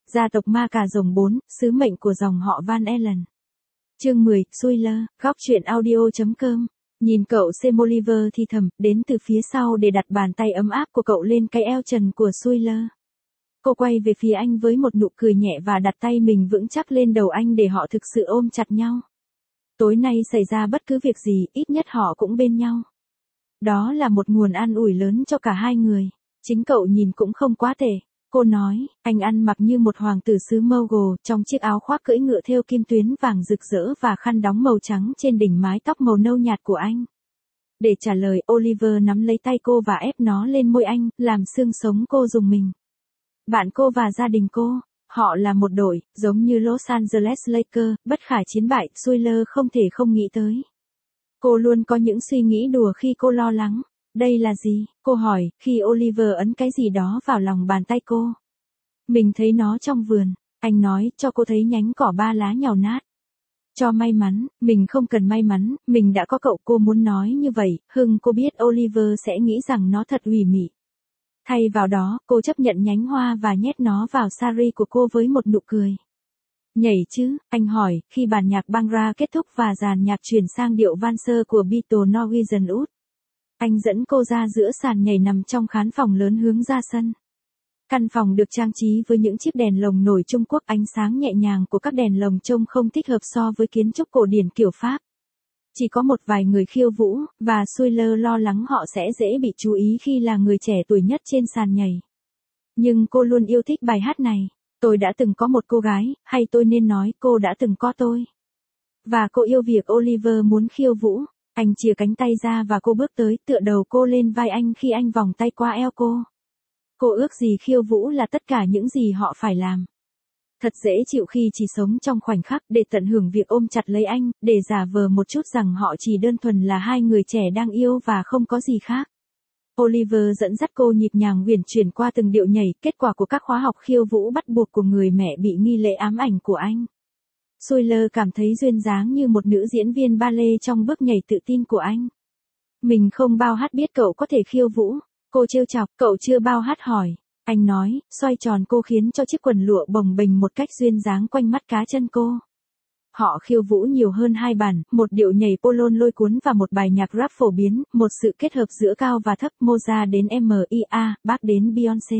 Gia tộc ma cà rồng 4, sứ mệnh của dòng họ Van Allen. Chương 10, Xuiller, góc truyện audio.com. Nhìn cậu Semoliver thì thầm, đến từ phía sau để đặt bàn tay ấm áp của cậu lên cái eo trần của Xuiller. Cô quay về phía anh với một nụ cười nhẹ và đặt tay mình vững chắc lên đầu anh để họ thực sự ôm chặt nhau. Tối nay xảy ra bất cứ việc gì, ít nhất họ cũng bên nhau. Đó là một nguồn an ủi lớn cho cả hai người. Chính cậu nhìn cũng không quá tệ. Cô nói, anh ăn mặc như một hoàng tử xứ Mogul, trong chiếc áo khoác cưỡi ngựa thêu kim tuyến vàng rực rỡ và khăn đóng màu trắng trên đỉnh mái tóc màu nâu nhạt của anh. Để trả lời, Oliver nắm lấy tay cô và ép nó lên môi anh, làm xương sống cô rùng mình. Bạn cô và gia đình cô, họ là một đội, giống như Los Angeles Lakers, bất khả chiến bại, Xuiller không thể không nghĩ tới. Cô luôn có những suy nghĩ đùa khi cô lo lắng. Đây là gì? Cô hỏi, khi Oliver ấn cái gì đó vào lòng bàn tay cô. Mình thấy nó trong vườn. Anh nói, cho cô thấy nhánh cỏ 3 lá nhàu nát. Cho may mắn, mình không cần may mắn, mình đã có cậu. Cô muốn nói như vậy, cô biết Oliver sẽ nghĩ rằng nó thật ủy mị. Thay vào đó, cô chấp nhận nhánh hoa và nhét nó vào sari của cô với một nụ cười. Nhảy chứ, anh hỏi, khi bản nhạc Bhangra kết thúc và dàn nhạc chuyển sang điệu valser của Beatles Norwegian Wood. Anh dẫn cô ra giữa sàn nhảy nằm trong khán phòng lớn hướng ra sân. Căn phòng được trang trí với những chiếc đèn lồng nổi Trung Quốc, ánh sáng nhẹ nhàng của các đèn lồng trông không thích hợp so với kiến trúc cổ điển kiểu Pháp. Chỉ có một vài người khiêu vũ, và Xuiller lo lắng họ sẽ dễ bị chú ý khi là người trẻ tuổi nhất trên sàn nhảy. Nhưng cô luôn yêu thích bài hát này. Tôi đã từng có một cô gái, hay tôi nên nói cô đã từng có tôi. Và cô yêu việc Oliver muốn khiêu vũ. Anh chìa cánh tay ra và cô bước tới, tựa đầu cô lên vai anh khi anh vòng tay qua eo cô. Cô ước gì khiêu vũ là tất cả những gì họ phải làm. Thật dễ chịu khi chỉ sống trong khoảnh khắc để tận hưởng việc ôm chặt lấy anh, để giả vờ một chút rằng họ chỉ đơn thuần là hai người trẻ đang yêu và không có gì khác. Oliver dẫn dắt cô nhịp nhàng uyển chuyển qua từng điệu nhảy, kết quả của các khóa học khiêu vũ bắt buộc của người mẹ bị nghi lễ ám ảnh của anh. Xuiller cảm thấy duyên dáng như một nữ diễn viên ballet trong bước nhảy tự tin của anh. Mình không bao hát biết cậu có thể khiêu vũ. Cô trêu chọc, cậu chưa bao hát hỏi. Anh nói, xoay tròn cô khiến cho chiếc quần lụa bồng bềnh một cách duyên dáng quanh mắt cá chân cô. Họ khiêu vũ nhiều hơn 2 bản, một điệu nhảy polon lôi cuốn và một bài nhạc rap phổ biến, một sự kết hợp giữa cao và thấp, Mozart đến MIA, Bach đến Beyoncé.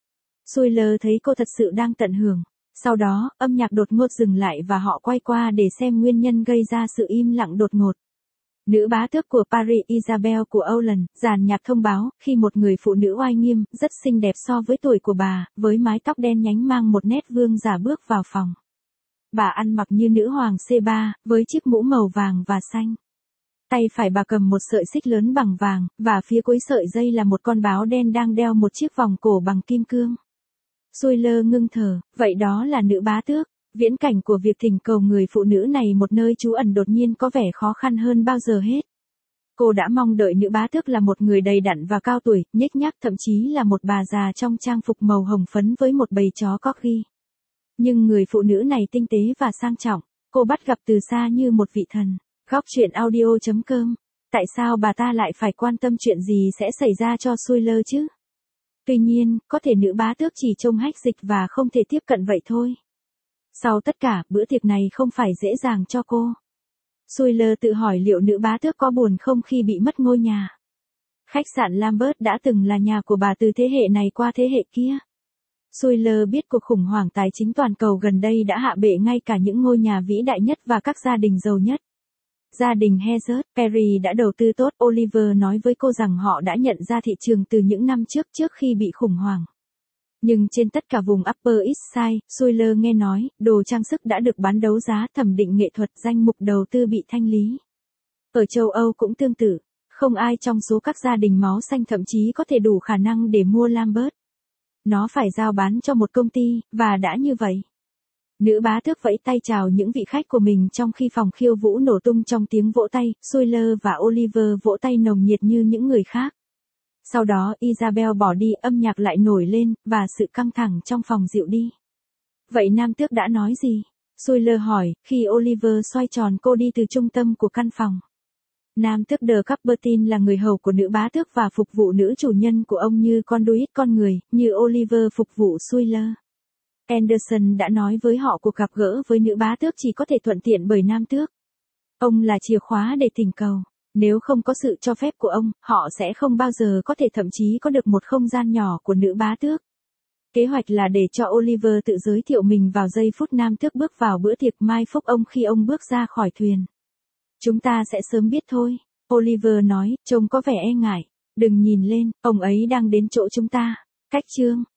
Xuiller thấy cô thật sự đang tận hưởng. Sau đó, âm nhạc đột ngột dừng lại và họ quay qua để xem nguyên nhân gây ra sự im lặng đột ngột. Nữ bá tước của Paris Isabel của Holland, dàn nhạc thông báo, khi một người phụ nữ oai nghiêm, rất xinh đẹp so với tuổi của bà, với mái tóc đen nhánh mang một nét vương giả bước vào phòng. Bà ăn mặc như nữ hoàng C3, với chiếc mũ màu vàng và xanh. Tay phải bà cầm một sợi xích lớn bằng vàng, và phía cuối sợi dây là một con báo đen đang đeo một chiếc vòng cổ bằng kim cương. Xuiller ngưng thở, vậy đó là nữ bá tước. Viễn cảnh của việc thỉnh cầu người phụ nữ này một nơi trú ẩn đột nhiên có vẻ khó khăn hơn bao giờ hết. Cô đã mong đợi nữ bá tước là một người đầy đặn và cao tuổi, nhếch nhác, thậm chí là một bà già trong trang phục màu hồng phấn với một bầy chó corgi. Nhưng người phụ nữ này tinh tế và sang trọng, cô bắt gặp từ xa như một vị thần. Góc truyện audio.com. Tại sao bà ta lại phải quan tâm chuyện gì sẽ xảy ra cho Xuiller chứ? Tuy nhiên, có thể nữ bá tước chỉ trông hách dịch và không thể tiếp cận vậy thôi. Sau tất cả, bữa tiệc này không phải dễ dàng cho cô. Xuiller tự hỏi liệu nữ bá tước có buồn không khi bị mất ngôi nhà. Khách sạn Lambert đã từng là nhà của bà từ thế hệ này qua thế hệ kia. Xuiller biết cuộc khủng hoảng tài chính toàn cầu gần đây đã hạ bệ ngay cả những ngôi nhà vĩ đại nhất và các gia đình giàu nhất. Gia đình Herzog, Perry đã đầu tư tốt. Oliver nói với cô rằng họ đã nhận ra thị trường từ những năm trước khi bị khủng hoảng. Nhưng trên tất cả vùng Upper East Side, Xuiller nghe nói, đồ trang sức đã được bán đấu giá, thẩm định nghệ thuật, danh mục đầu tư bị thanh lý. Ở châu Âu cũng tương tự, không ai trong số các gia đình máu xanh thậm chí có thể đủ khả năng để mua Lambert. Nó phải giao bán cho một công ty, và đã như vậy. Nữ bá tước vẫy tay chào những vị khách của mình trong khi phòng khiêu vũ nổ tung trong tiếng vỗ tay, Xuiller và Oliver vỗ tay nồng nhiệt như những người khác. Sau đó Isabel bỏ đi, âm nhạc lại nổi lên, và sự căng thẳng trong phòng dịu đi. Vậy nam tước đã nói gì? Xuiller hỏi, khi Oliver xoay tròn cô đi từ trung tâm của căn phòng. Nam tước de Coubertin là người hầu của nữ bá tước và phục vụ nữ chủ nhân của ông như conduit con người, như Oliver phục vụ Xuiller. Anderson đã nói với họ cuộc gặp gỡ với nữ bá tước chỉ có thể thuận tiện bởi nam tước. Ông là chìa khóa để thỉnh cầu. Nếu không có sự cho phép của ông, họ sẽ không bao giờ có thể thậm chí có được một không gian nhỏ của nữ bá tước. Kế hoạch là để cho Oliver tự giới thiệu mình vào giây phút nam tước bước vào bữa tiệc mai phúc ông khi ông bước ra khỏi thuyền. Chúng ta sẽ sớm biết thôi, Oliver nói, trông có vẻ e ngại. Đừng nhìn lên, ông ấy đang đến chỗ chúng ta. Cách chương